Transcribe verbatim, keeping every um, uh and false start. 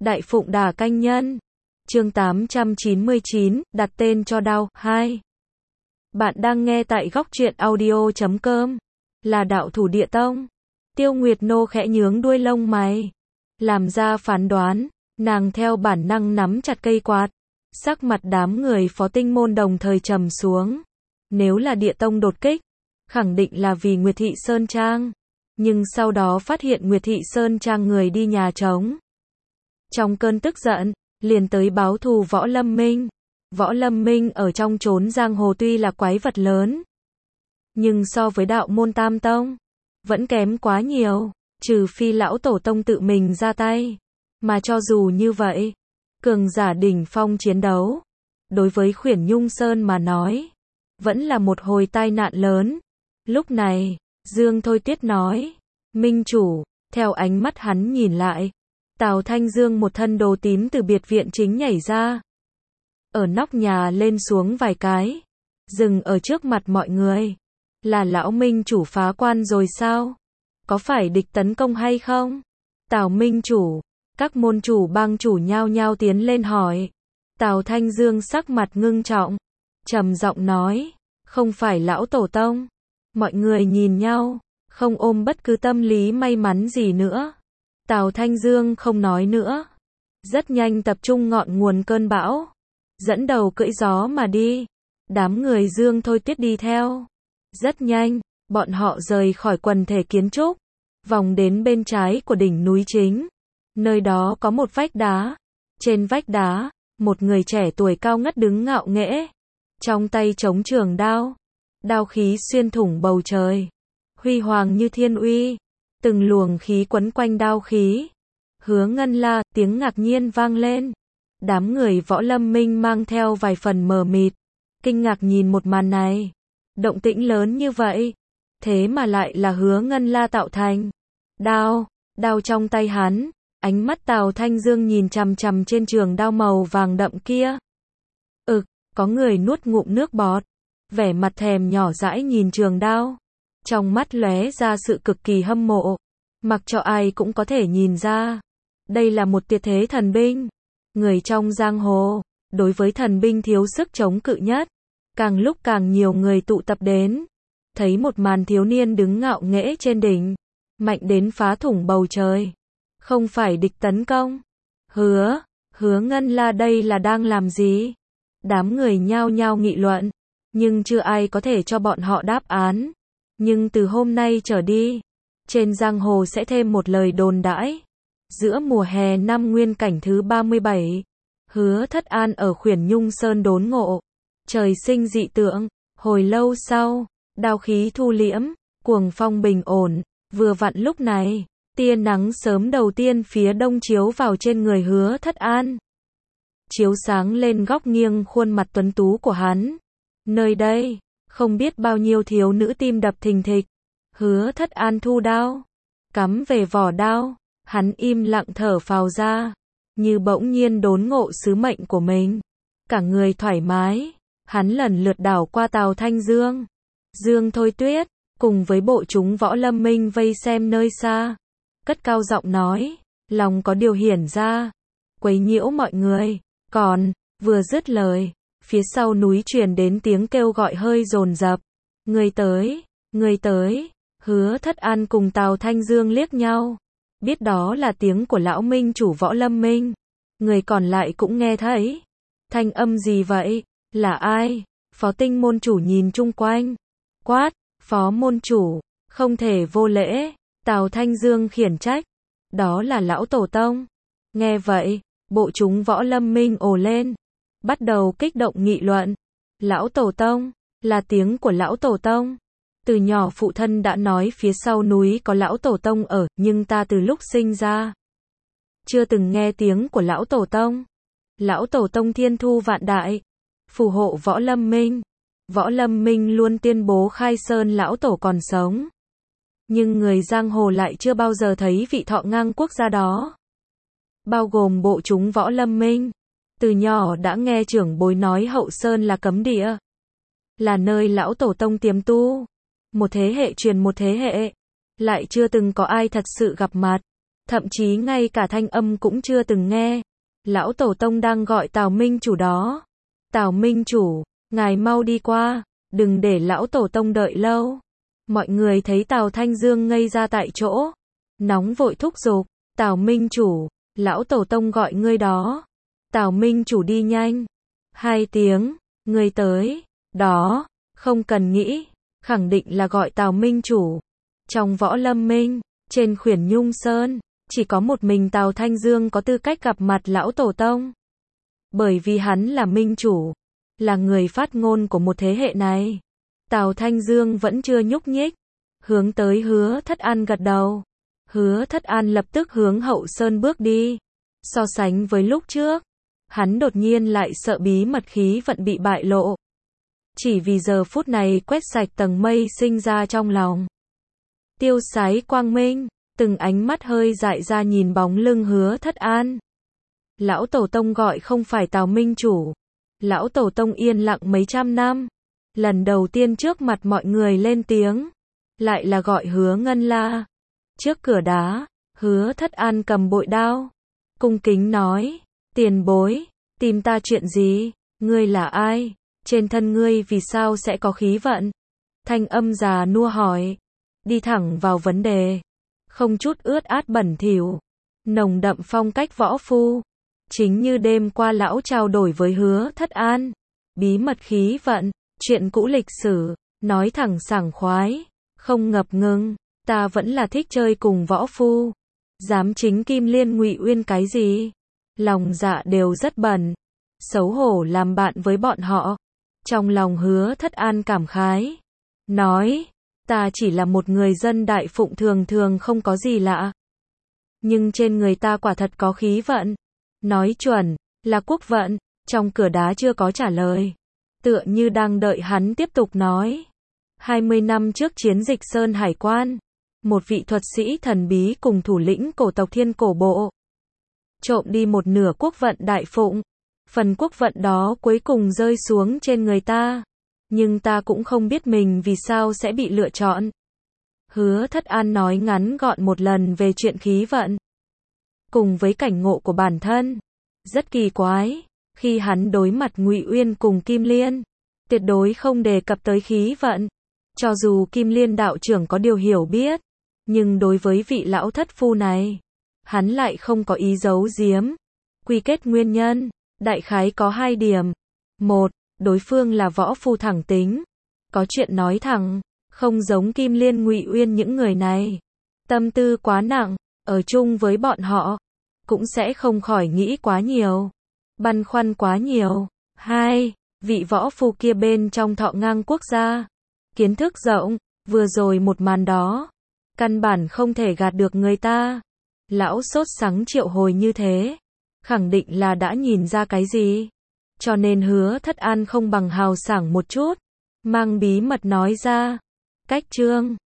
Đại Phụng Đà Canh Nhân. Chương tám trăm chín mươi chín, đặt tên cho đao, hai. Bạn đang nghe tại góc truyện audio chấm com. Là đạo thủ địa tông. Tiêu Nguyệt Nô khẽ nhướng đuôi lông mày. Làm ra phán đoán, nàng theo bản năng nắm chặt cây quạt. Sắc mặt đám người phó tinh môn đồng thời trầm xuống. Nếu là địa tông đột kích, khẳng định là vì Nguyệt Thị Sơn Trang. Nhưng sau đó phát hiện Nguyệt Thị Sơn Trang người đi nhà trống. Trong cơn tức giận, liền tới báo thù Võ Lâm Minh. Võ Lâm Minh ở trong chốn giang hồ tuy là quái vật lớn, nhưng so với đạo môn Tam Tông, vẫn kém quá nhiều, trừ phi lão tổ tông tự mình ra tay. Mà cho dù như vậy, cường giả đỉnh phong chiến đấu, đối với Khuyển Nhung Sơn mà nói, vẫn là một hồi tai nạn lớn. Lúc này, Dương Thôi Tuyết nói, Minh chủ, theo ánh mắt hắn nhìn lại, Tào Thanh Dương một thân đồ tím từ biệt viện chính nhảy ra. Ở nóc nhà lên xuống vài cái, dừng ở trước mặt mọi người. Là lão Minh chủ phá quan rồi sao? Có phải địch tấn công hay không? Tào Minh chủ, các môn chủ bang chủ nhao nhao tiến lên hỏi. Tào Thanh Dương sắc mặt ngưng trọng, trầm giọng nói, không phải lão tổ tông. Mọi người nhìn nhau, không ôm bất cứ tâm lý may mắn gì nữa. Tào Thanh Dương không nói nữa, rất nhanh tập trung ngọn nguồn cơn bão, dẫn đầu cưỡi gió mà đi. Đám người Dương Thôi Tuyết đi theo. Rất nhanh, bọn họ rời khỏi quần thể kiến trúc, vòng đến bên trái của đỉnh núi chính. Nơi đó có một vách đá. Trên vách đá, một người trẻ tuổi cao ngất đứng ngạo nghễ, trong tay chống trường đao. Đao khí xuyên thủng bầu trời, huy hoàng như thiên uy. Từng luồng khí quấn quanh đao khí. Hứa Ngân La, tiếng ngạc nhiên vang lên. Đám người Võ Lâm Minh mang theo vài phần mờ mịt, kinh ngạc nhìn một màn này. Động tĩnh lớn như vậy, thế mà lại là Hứa Ngân La tạo thành. Đao, đao trong tay hắn, ánh mắt Tào Thanh Dương nhìn chằm chằm trên trường đao màu vàng đậm kia. Ực, có người nuốt ngụm nước bọt, vẻ mặt thèm nhỏ dãi nhìn trường đao. Trong mắt lóe ra sự cực kỳ hâm mộ, mặc cho ai cũng có thể nhìn ra. Đây là một tuyệt thế thần binh. Người trong giang hồ, đối với thần binh thiếu sức chống cự nhất. Càng lúc càng nhiều người tụ tập đến. Thấy một màn thiếu niên đứng ngạo nghễ trên đỉnh, mạnh đến phá thủng bầu trời. Không phải địch tấn công. Hứa, Hứa Ngân La đây là đang làm gì? Đám người nhao nhao nghị luận, nhưng chưa ai có thể cho bọn họ đáp án. Nhưng từ hôm nay trở đi, trên giang hồ sẽ thêm một lời đồn đãi. Giữa mùa hè năm nguyên cảnh thứ ba mươi bảy, Hứa Thất An ở Khuyển Nhung Sơn đốn ngộ. Trời sinh dị tượng, hồi lâu sau, đao khí thu liễm, cuồng phong bình ổn. Vừa vặn lúc này, tia nắng sớm đầu tiên phía đông chiếu vào trên người Hứa Thất An, chiếu sáng lên góc nghiêng khuôn mặt tuấn tú của hắn. Nơi đây, không biết bao nhiêu thiếu nữ tim đập thình thịch. Hứa Thất An thu đao, cắm về vỏ đao, hắn im lặng thở phào ra, như bỗng nhiên đốn ngộ sứ mệnh của mình. Cả người thoải mái, hắn lần lượt đảo qua Tào Thanh Dương, Dương Thôi Tuyết, cùng với bộ chúng Võ Lâm Minh vây xem nơi xa. Cất cao giọng nói, lòng có điều hiển ra, quấy nhiễu mọi người. Còn, vừa dứt lời, phía sau núi truyền đến tiếng kêu gọi hơi dồn dập. Người tới, người tới. Hứa Thất An cùng Tào Thanh Dương liếc nhau, biết đó là tiếng của lão Minh chủ Võ Lâm Minh. Người còn lại cũng nghe thấy. Thanh âm gì vậy? Là ai? Phó Tinh môn chủ nhìn chung quanh, quát, Phó môn chủ, không thể vô lễ. Tào Thanh Dương khiển trách, đó là lão tổ tông. Nghe vậy, bộ chúng Võ Lâm Minh ồ lên, bắt đầu kích động nghị luận. Lão tổ tông, là tiếng của lão tổ tông. Từ nhỏ phụ thân đã nói phía sau núi có lão tổ tông ở, nhưng ta từ lúc sinh ra chưa từng nghe tiếng của lão tổ tông. Lão tổ tông thiên thu vạn đại, phù hộ Võ Lâm Minh. Võ Lâm Minh luôn tuyên bố khai sơn lão tổ còn sống, nhưng người giang hồ lại chưa bao giờ thấy vị thọ ngang quốc gia đó. Bao gồm bộ chúng Võ Lâm Minh, từ nhỏ đã nghe trưởng bối nói hậu sơn là cấm địa, là nơi lão tổ tông tiềm tu. Một thế hệ truyền một thế hệ, lại chưa từng có ai thật sự gặp mặt. thậm chí ngay cả thanh âm cũng chưa từng nghe. Lão Tổ Tông đang gọi Tào Minh Chủ đó. Tào Minh Chủ, ngài mau đi qua, đừng để Lão Tổ Tông đợi lâu. Mọi người thấy Tào Thanh Dương ngây ra tại chỗ, nóng vội thúc giục, Tào Minh Chủ, Lão Tổ Tông gọi ngươi đó. Tào Minh Chủ đi nhanh. Hai tiếng, ngươi tới, đó, không cần nghĩ, khẳng định là gọi Tào Minh Chủ. Trong Võ Lâm Minh, trên Khuyển Nhung Sơn, chỉ có một mình Tào Thanh Dương có tư cách gặp mặt Lão Tổ Tông. Bởi vì hắn là Minh Chủ, là người phát ngôn của một thế hệ này. Tào Thanh Dương vẫn chưa nhúc nhích, hướng tới Hứa Thất An gật đầu. Hứa Thất An lập tức hướng hậu sơn bước đi. So sánh với lúc trước, hắn đột nhiên lại sợ bí mật khí vận bị bại lộ. Chỉ vì giờ phút này quét sạch tầng mây sinh ra trong lòng. Tiêu sái quang minh, từng ánh mắt hơi dại ra nhìn bóng lưng Hứa Thất An. Lão Tổ Tông gọi không phải Tào Minh Chủ. Lão Tổ Tông yên lặng mấy trăm năm. Lần đầu tiên trước mặt mọi người lên tiếng. Lại là gọi Hứa Ngân La. Trước cửa đá, Hứa Thất An cầm bội đao. Cung kính nói, tiền bối, tìm ta chuyện gì, ngươi là ai, trên thân ngươi vì sao sẽ có khí vận. Thanh âm già nua hỏi, đi thẳng vào vấn đề, không chút ướt át bẩn thỉu, nồng đậm phong cách võ phu. Chính như đêm qua lão trao đổi với Hứa Thất An, bí mật khí vận, chuyện cũ lịch sử, nói thẳng sảng khoái, không ngập ngừng. Ta vẫn là thích chơi cùng võ phu. Dám chính Kim Liên Ngụy Uyên cái gì? Lòng dạ đều rất bẩn. Xấu hổ làm bạn với bọn họ. Trong lòng Hứa Thất An cảm khái. Nói, ta chỉ là một người dân đại phụng thường thường không có gì lạ. Nhưng trên người ta quả thật có khí vận. Nói chuẩn, là quốc vận. Trong cửa đá chưa có trả lời. Tựa như đang đợi hắn tiếp tục nói. hai mươi năm trước chiến dịch Sơn Hải Quan. Một vị thuật sĩ thần bí cùng thủ lĩnh cổ tộc Thiên Cổ Bộ. Trộm đi một nửa quốc vận đại phụng. Phần quốc vận đó cuối cùng rơi xuống trên người ta. Nhưng ta cũng không biết mình vì sao sẽ bị lựa chọn. Hứa Thất An nói ngắn gọn một lần về chuyện khí vận. Cùng với cảnh ngộ của bản thân. Rất kỳ quái. Khi hắn đối mặt Ngụy Uyên cùng Kim Liên. Tuyệt đối không đề cập tới khí vận. Cho dù Kim Liên đạo trưởng có điều hiểu biết. Nhưng đối với vị lão thất phu này, hắn lại không có ý giấu giếm. Quy kết nguyên nhân, đại khái có hai điểm. Một, đối phương là võ phu thẳng tính. Có chuyện nói thẳng, không giống Kim Liên Ngụy Uyên những người này. Tâm tư quá nặng, ở chung với bọn họ, cũng sẽ không khỏi nghĩ quá nhiều. Băn khoăn quá nhiều. Hai, vị võ phu kia bên trong Thọ Ngang quốc gia. Kiến thức rộng, vừa rồi một màn đó. Căn bản không thể gạt được người ta. Lão sốt sắng triệu hồi như thế. Khẳng định là đã nhìn ra cái gì. Cho nên Hứa Thất An không bằng hào sảng một chút. Mang bí mật nói ra. Cách chương